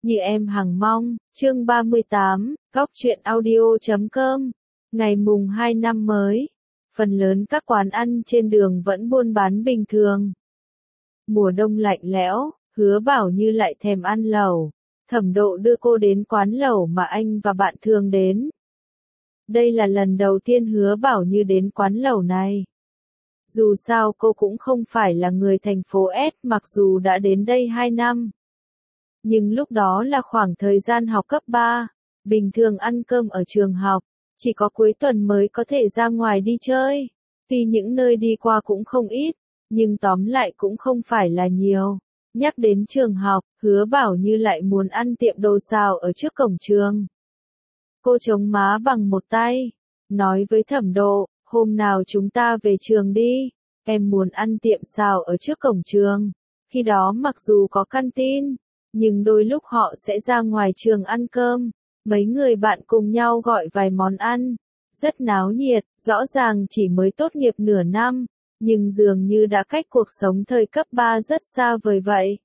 Như em hằng mong, chương 38, góc truyện audio.com. Ngày mùng 2 năm mới, phần lớn các quán ăn trên đường vẫn buôn bán bình thường. Mùa đông lạnh lẽo, Hứa Bảo Như lại thèm ăn lẩu. Thẩm Độ đưa cô đến quán lẩu mà anh và bạn thường đến. Đây là lần đầu tiên Hứa Bảo Như đến quán lẩu này. Dù sao cô cũng không phải là người thành phố S, mặc dù đã đến đây 2 năm. Nhưng lúc đó là khoảng thời gian học cấp 3, bình thường ăn cơm ở trường học, chỉ có cuối tuần mới có thể ra ngoài đi chơi. Tuy những nơi đi qua cũng không ít, nhưng tóm lại cũng không phải là nhiều. Nhắc đến trường học, Hứa Bảo Như lại muốn ăn tiệm đồ xào ở trước cổng trường. Cô chống má bằng một tay, nói với Thẩm Độ, hôm nào chúng ta về trường đi, em muốn ăn tiệm xào ở trước cổng trường. Khi đó mặc dù có canteen, nhưng đôi lúc họ sẽ ra ngoài trường ăn cơm, mấy người bạn cùng nhau gọi vài món ăn, rất náo nhiệt, rõ ràng chỉ mới tốt nghiệp nửa năm, nhưng dường như đã cách cuộc sống thời cấp 3 rất xa vời vậy.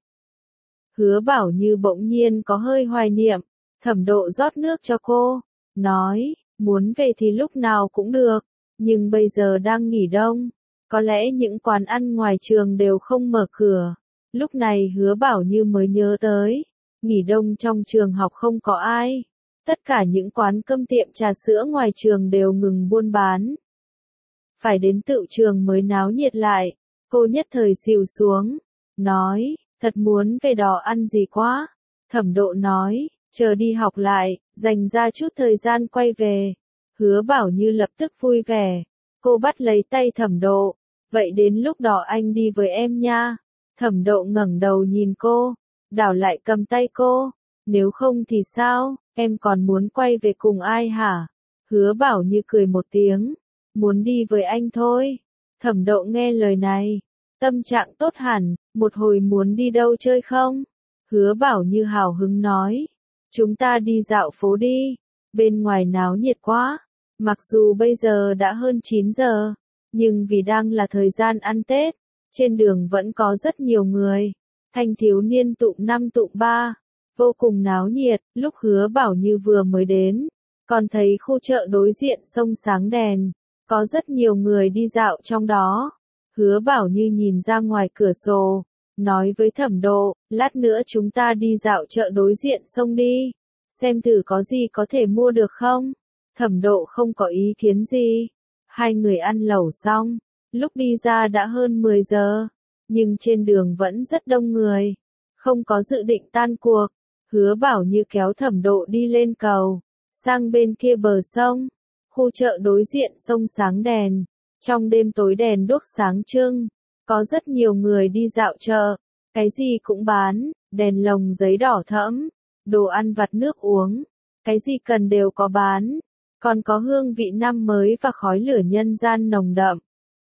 Hứa Bảo Như bỗng nhiên có hơi hoài niệm, Thẩm Độ rót nước cho cô, nói, muốn về thì lúc nào cũng được, nhưng bây giờ đang nghỉ đông, có lẽ những quán ăn ngoài trường đều không mở cửa. Lúc này Hứa Bảo Như mới nhớ tới, nghỉ đông trong trường học không có ai. Tất cả những quán cơm tiệm trà sữa ngoài trường đều ngừng buôn bán. Phải đến tựu trường mới náo nhiệt lại, cô nhất thời xìu xuống, nói, thật muốn về đó ăn gì quá. Thẩm Độ nói, chờ đi học lại, dành ra chút thời gian quay về. Hứa Bảo Như lập tức vui vẻ, cô bắt lấy tay Thẩm Độ, vậy đến lúc đó anh đi với em nha. Thẩm Độ ngẩng đầu nhìn cô, đảo lại cầm tay cô, nếu không thì sao, em còn muốn quay về cùng ai hả? Hứa Bảo Như cười một tiếng, muốn đi với anh thôi. Thẩm Độ nghe lời này, tâm trạng tốt hẳn, một hồi muốn đi đâu chơi không? Hứa Bảo Như hào hứng nói, chúng ta đi dạo phố đi, bên ngoài náo nhiệt quá. Mặc dù bây giờ đã hơn 9 giờ, nhưng vì đang là thời gian ăn Tết, trên đường vẫn có rất nhiều người, thanh thiếu niên tụm 5 tụm 3, vô cùng náo nhiệt. Lúc Hứa Bảo Như vừa mới đến, còn thấy khu chợ đối diện sông sáng đèn, có rất nhiều người đi dạo trong đó. Hứa Bảo Như nhìn ra ngoài cửa sổ, nói với Thẩm Độ, lát nữa chúng ta đi dạo chợ đối diện sông đi, xem thử có gì có thể mua được không. Thẩm Độ không có ý kiến gì. Hai người ăn lẩu xong, lúc đi ra đã hơn 10 giờ, nhưng trên đường vẫn rất đông người, không có dự định tan cuộc. Hứa Bảo Như kéo Thẩm Độ đi lên cầu, sang bên kia bờ sông, khu chợ đối diện sông sáng đèn, trong đêm tối đèn đuốc sáng trưng, có rất nhiều người đi dạo chợ, cái gì cũng bán, đèn lồng giấy đỏ thẫm, đồ ăn vặt nước uống, cái gì cần đều có bán, còn có hương vị năm mới và khói lửa nhân gian nồng đậm.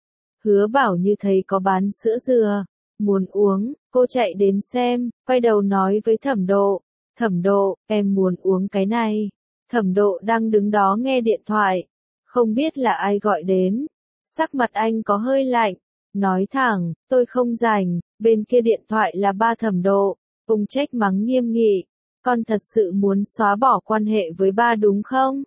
Hứa Bảo Như thấy có bán sữa dừa, muốn uống, cô chạy đến xem, quay đầu nói với Thẩm Độ, Thẩm Độ, em muốn uống cái này. Thẩm Độ đang đứng đó nghe điện thoại, không biết là ai gọi đến, sắc mặt anh có hơi lạnh, nói thẳng, tôi không rảnh. Bên kia điện thoại là ba Thẩm Độ, ông trách mắng nghiêm nghị, con thật sự muốn xóa bỏ quan hệ với ba đúng không?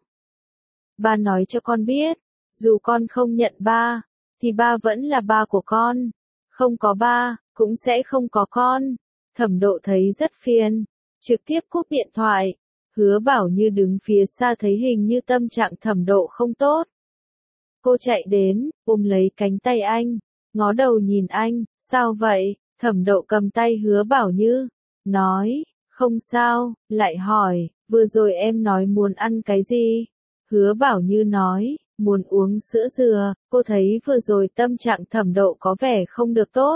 Ba nói cho con biết, dù con không nhận ba, thì ba vẫn là ba của con. Không có ba, cũng sẽ không có con. Thẩm Độ thấy rất phiền, trực tiếp cúp điện thoại. Hứa Bảo Như đứng phía xa thấy hình như tâm trạng Thẩm Độ không tốt. Cô chạy đến, ôm lấy cánh tay anh, ngó đầu nhìn anh, sao vậy? Thẩm Độ cầm tay Hứa Bảo Như, nói, không sao, lại hỏi, vừa rồi em nói muốn ăn cái gì? Hứa Bảo Như nói, muốn uống sữa dừa. Cô thấy vừa rồi tâm trạng Thẩm Độ có vẻ không được tốt,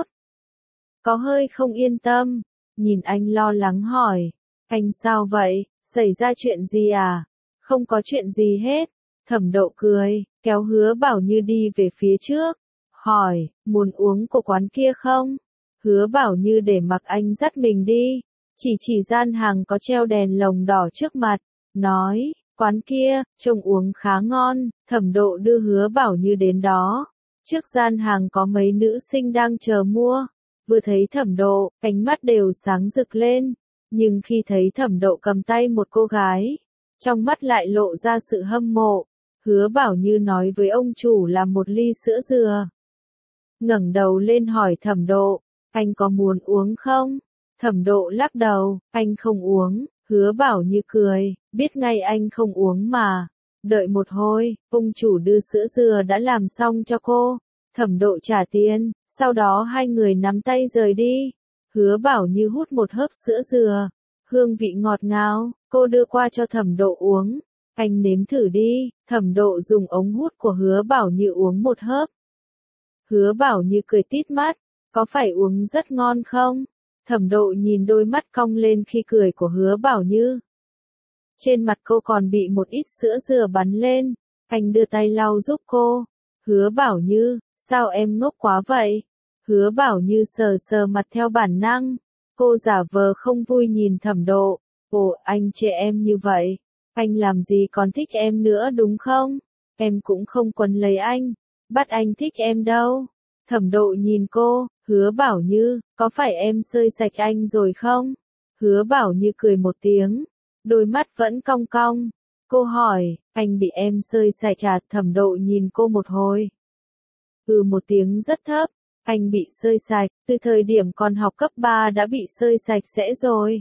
có hơi không yên tâm, nhìn anh lo lắng hỏi, anh sao vậy, xảy ra chuyện gì à? Không có chuyện gì hết. Thẩm Độ cười, kéo Hứa Bảo Như đi về phía trước, hỏi, muốn uống của quán kia không? Hứa Bảo Như để mặc anh dắt mình đi, chỉ gian hàng có treo đèn lồng đỏ trước mặt, nói, quán kia, trông uống khá ngon. Thẩm Độ đưa Hứa Bảo Như đến đó, trước gian hàng có mấy nữ sinh đang chờ mua, vừa thấy Thẩm Độ, ánh mắt đều sáng rực lên, Nhưng khi thấy Thẩm Độ cầm tay một cô gái, trong mắt lại lộ ra sự hâm mộ. Hứa Bảo Như nói với ông chủ là một ly sữa dừa. Ngẩng đầu lên hỏi Thẩm Độ, anh có muốn uống không? Thẩm Độ lắc đầu, anh không uống. Hứa Bảo Như cười, biết ngay anh không uống mà. Đợi một hồi, ông chủ đưa sữa dừa đã làm xong cho cô. Thẩm Độ trả tiền, sau đó hai người nắm tay rời đi. Hứa Bảo Như hút một hớp sữa dừa, hương vị ngọt ngào, cô đưa qua cho Thẩm Độ uống. Anh nếm thử đi. Thẩm Độ dùng ống hút của Hứa Bảo Như uống một hớp. Hứa Bảo Như cười tít mắt, có phải uống rất ngon không? Thẩm Độ nhìn đôi mắt cong lên khi cười của Hứa Bảo Như. Trên mặt cô còn bị một ít sữa dừa bắn lên, anh đưa tay lau giúp cô. Hứa Bảo Như, sao em ngốc quá vậy? Hứa Bảo Như sờ sờ mặt theo bản năng, cô giả vờ không vui nhìn Thẩm Độ. Ồ, anh chê em như vậy, anh làm gì còn thích em nữa đúng không? Em cũng không quấn lấy anh, bắt anh thích em đâu. Thẩm Độ nhìn cô, Hứa Bảo Như, có phải em xơi sạch anh rồi không? Hứa Bảo Như cười một tiếng, đôi mắt vẫn cong cong. Cô hỏi, anh bị em xơi sạch à? Thẩm Độ nhìn cô một hồi. Một tiếng rất thấp, anh bị xơi sạch, từ thời điểm còn học cấp 3 đã bị xơi sạch sẽ rồi.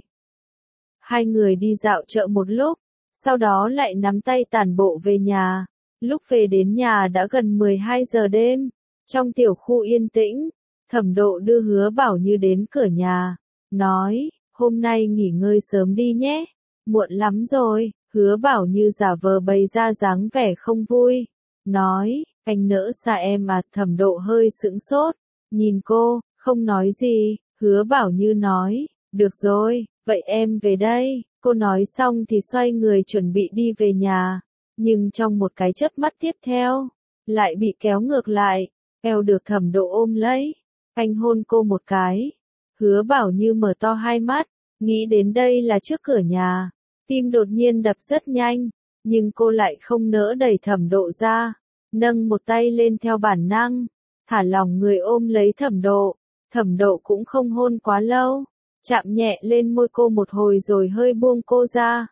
Hai người đi dạo chợ một lúc, sau đó lại nắm tay tản bộ về nhà. Lúc về đến nhà đã gần 12 giờ đêm. Trong tiểu khu yên tĩnh, Thẩm Độ đưa Hứa Bảo Như đến cửa nhà, nói, hôm nay nghỉ ngơi sớm đi nhé, muộn lắm rồi. Hứa Bảo Như giả vờ bày ra dáng vẻ không vui, nói, anh nỡ xa em à? Thẩm Độ hơi sững sốt, nhìn cô, không nói gì. Hứa Bảo Như nói, được rồi, vậy em về đây. Cô nói xong thì xoay người chuẩn bị đi về nhà, nhưng trong một cái chớp mắt tiếp theo, lại bị kéo ngược lại, eo được Thẩm Độ ôm lấy. Anh hôn cô một cái. Hứa Bảo Như mở to hai mắt, nghĩ đến đây là trước cửa nhà, tim đột nhiên đập rất nhanh, nhưng cô lại không nỡ đẩy Thẩm Độ ra, nâng một tay lên theo bản năng, thả lỏng người ôm lấy Thẩm Độ. Thẩm Độ cũng không hôn quá lâu, chạm nhẹ lên môi cô một hồi rồi hơi buông cô ra.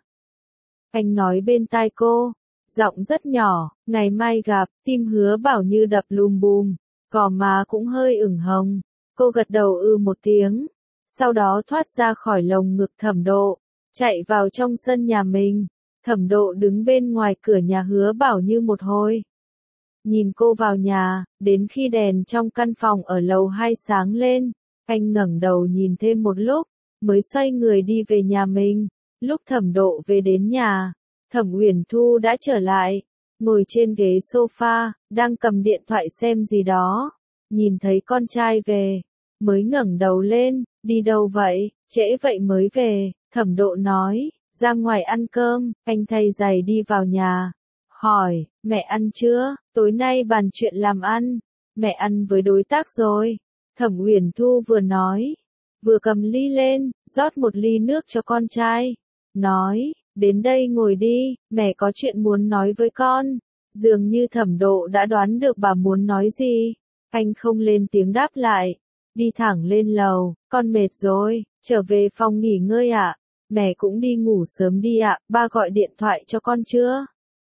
Anh nói bên tai cô, giọng rất nhỏ, ngày mai gặp. Tim Hứa Bảo Như đập lùm bùm, gò má cũng hơi ửng hồng. Cô gật đầu một tiếng, sau đó thoát ra khỏi lồng ngực Thẩm Độ, chạy vào trong sân nhà mình. Thẩm Độ đứng bên ngoài cửa nhà Hứa Bảo Như một hồi, nhìn cô vào nhà, đến khi đèn trong căn phòng ở lầu 2 sáng lên, anh ngẩng đầu nhìn thêm một lúc, mới xoay người đi về nhà mình. Lúc Thẩm Độ về đến nhà, Thẩm Uyển Thu đã trở lại, ngồi trên ghế sofa, đang cầm điện thoại xem gì đó. Nhìn thấy con trai về, mới ngẩng đầu lên, đi đâu vậy, trễ vậy mới về. Thẩm Độ nói, ra ngoài ăn cơm. Anh thay giày đi vào nhà, hỏi, mẹ ăn chưa? Tối nay bàn chuyện làm ăn, mẹ ăn với đối tác rồi. Thẩm Uyển Thu vừa nói, vừa cầm ly lên, rót một ly nước cho con trai, nói, đến đây ngồi đi, mẹ có chuyện muốn nói với con. Dường như Thẩm Độ đã đoán được bà muốn nói gì, anh không lên tiếng đáp lại, đi thẳng lên lầu. Con mệt rồi, trở về phòng nghỉ ngơi ạ. Mẹ cũng đi ngủ sớm đi ạ. Ba gọi điện thoại cho con chưa?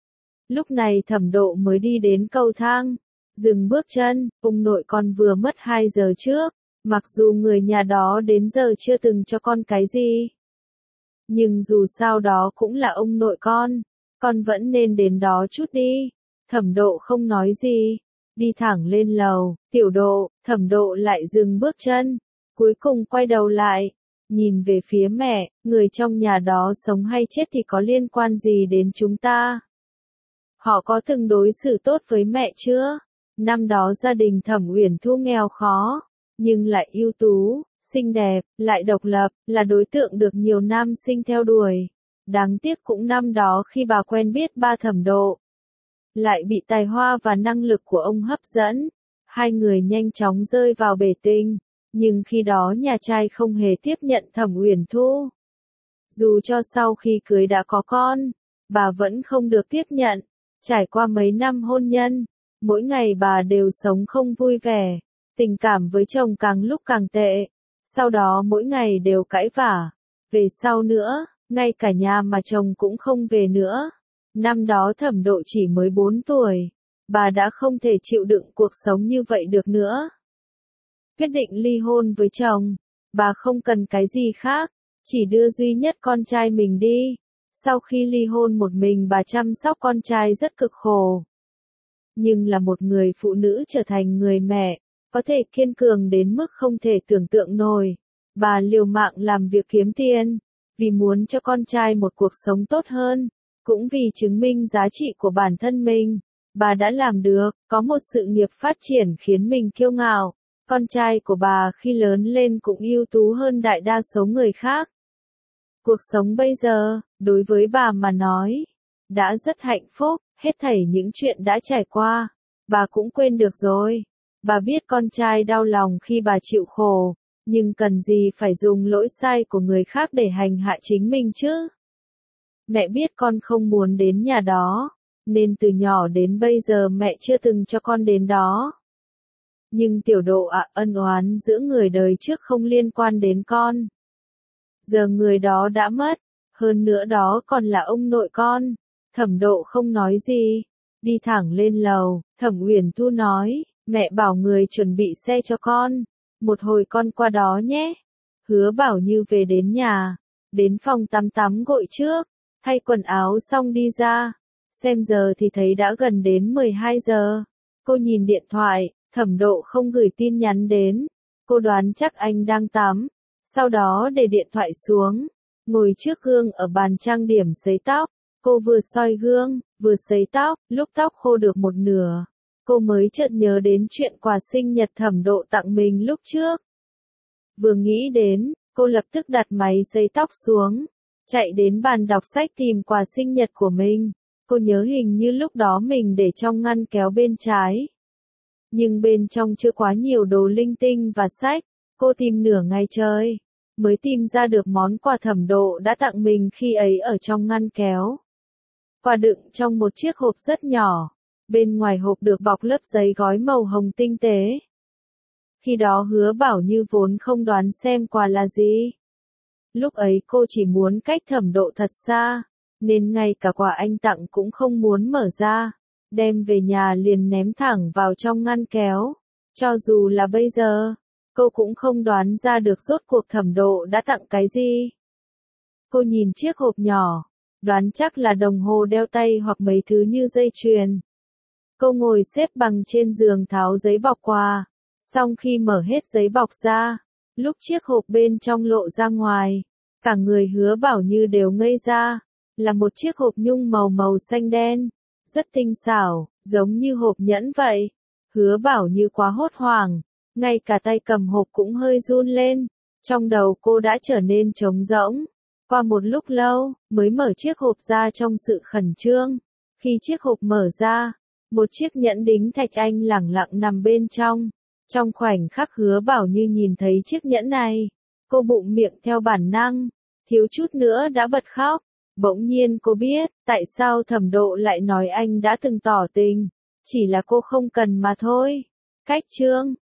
Lúc này Thẩm Độ mới đi đến cầu thang, dừng bước chân. Ông nội con vừa mất 2 giờ trước, mặc dù người nhà đó đến giờ chưa từng cho con cái gì, nhưng dù sao đó cũng là ông nội con vẫn nên đến đó chút đi. Thẩm Độ không nói gì, đi thẳng lên lầu. Tiểu Độ. Thẩm Độ lại dừng bước chân, cuối cùng quay đầu lại, nhìn về phía mẹ, người trong nhà đó sống hay chết thì có liên quan gì đến chúng ta? Họ có từng đối xử tốt với mẹ chưa? Năm đó gia đình Thẩm Uyển Thu nghèo khó, nhưng lại ưu tú, xinh đẹp, lại độc lập, là đối tượng được nhiều nam sinh theo đuổi. Đáng tiếc cũng năm đó khi bà quen biết ba Thẩm Độ, lại bị tài hoa và năng lực của ông hấp dẫn. Hai người nhanh chóng rơi vào bể tình, nhưng khi đó nhà trai không hề tiếp nhận Thẩm Uyển Thu. Dù cho sau khi cưới đã có con, bà vẫn không được tiếp nhận. Trải qua mấy năm hôn nhân, mỗi ngày bà đều sống không vui vẻ, tình cảm với chồng càng lúc càng tệ. Sau đó mỗi ngày đều cãi vã, Về sau nữa, ngay cả nhà mà chồng cũng không về nữa. Năm đó Thẩm Độ chỉ mới 4 tuổi, bà đã không thể chịu đựng cuộc sống như vậy được nữa. Quyết định ly hôn với chồng, bà không cần cái gì khác, chỉ đưa duy nhất con trai mình đi. Sau khi ly hôn một mình bà chăm sóc con trai rất cực khổ. Nhưng là một người phụ nữ trở thành người mẹ, có thể kiên cường đến mức không thể tưởng tượng nổi. Bà liều mạng làm việc kiếm tiền, vì muốn cho con trai một cuộc sống tốt hơn, cũng vì chứng minh giá trị của bản thân mình. Bà đã làm được, có một sự nghiệp phát triển khiến mình kiêu ngạo. Con trai của bà khi lớn lên cũng ưu tú hơn đại đa số người khác. Cuộc sống bây giờ, đối với bà mà nói, đã rất hạnh phúc, hết thảy những chuyện đã trải qua, bà cũng quên được rồi. Bà biết con trai đau lòng khi bà chịu khổ, nhưng cần gì phải dùng lỗi sai của người khác để hành hạ chính mình chứ? Mẹ biết con không muốn đến nhà đó, nên từ nhỏ đến bây giờ mẹ chưa từng cho con đến đó. Nhưng Tiểu Độ ạ, ân oán giữa người đời trước không liên quan đến con. Giờ người đó đã mất, hơn nữa đó còn là ông nội con. Thẩm Độ không nói gì, đi thẳng lên lầu. Thẩm Uyển Thu nói, mẹ bảo người chuẩn bị xe cho con, một hồi con qua đó nhé. Hứa Bảo Như về đến nhà, đến phòng tắm tắm gội trước, thay quần áo xong đi ra. Xem giờ thì thấy đã gần đến 12 giờ. Cô nhìn điện thoại, Thẩm Độ không gửi tin nhắn đến. Cô đoán chắc anh đang tắm. Sau đó để điện thoại xuống, ngồi trước gương ở bàn trang điểm sấy tóc. Cô vừa soi gương, vừa sấy tóc, lúc tóc khô được một nửa, cô mới chợt nhớ đến chuyện quà sinh nhật Thẩm Độ tặng mình lúc trước. Vừa nghĩ đến, cô lập tức đặt máy sấy tóc xuống, chạy đến bàn đọc sách tìm quà sinh nhật của mình. Cô nhớ hình như lúc đó mình để trong ngăn kéo bên trái. Nhưng bên trong chưa quá nhiều đồ linh tinh và sách, cô tìm nửa ngày trời, mới tìm ra được món quà Thẩm Độ đã tặng mình khi ấy ở trong ngăn kéo. Quà đựng trong một chiếc hộp rất nhỏ, bên ngoài hộp được bọc lớp giấy gói màu hồng tinh tế. Khi đó Hứa Bảo Như vốn không đoán xem quà là gì. Lúc ấy cô chỉ muốn cách Thẩm Độ thật xa, nên ngay cả quà anh tặng cũng không muốn mở ra, đem về nhà liền ném thẳng vào trong ngăn kéo. Cho dù là bây giờ, cô cũng không đoán ra được rốt cuộc Thẩm Độ đã tặng cái gì. Cô nhìn chiếc hộp nhỏ, đoán chắc là đồng hồ đeo tay hoặc mấy thứ như dây chuyền. Cô ngồi xếp bằng trên giường tháo giấy bọc quà, xong khi mở hết giấy bọc ra, lúc chiếc hộp bên trong lộ ra ngoài, cả người Hứa Bảo Như đều ngây ra, là một chiếc hộp nhung màu xanh đen, rất tinh xảo, giống như hộp nhẫn vậy. Hứa Bảo Như quá hốt hoảng, ngay cả tay cầm hộp cũng hơi run lên, trong đầu cô đã trở nên trống rỗng. Qua một lúc lâu, mới mở chiếc hộp ra trong sự khẩn trương. Khi chiếc hộp mở ra, một chiếc nhẫn đính thạch anh lẳng lặng nằm bên trong. Trong khoảnh khắc Hứa Bảo Như nhìn thấy chiếc nhẫn này, cô bụng miệng theo bản năng, thiếu chút nữa đã bật khóc. Bỗng nhiên cô biết, tại sao Thẩm Độ lại nói anh đã từng tỏ tình, chỉ là cô không cần mà thôi. Cách chương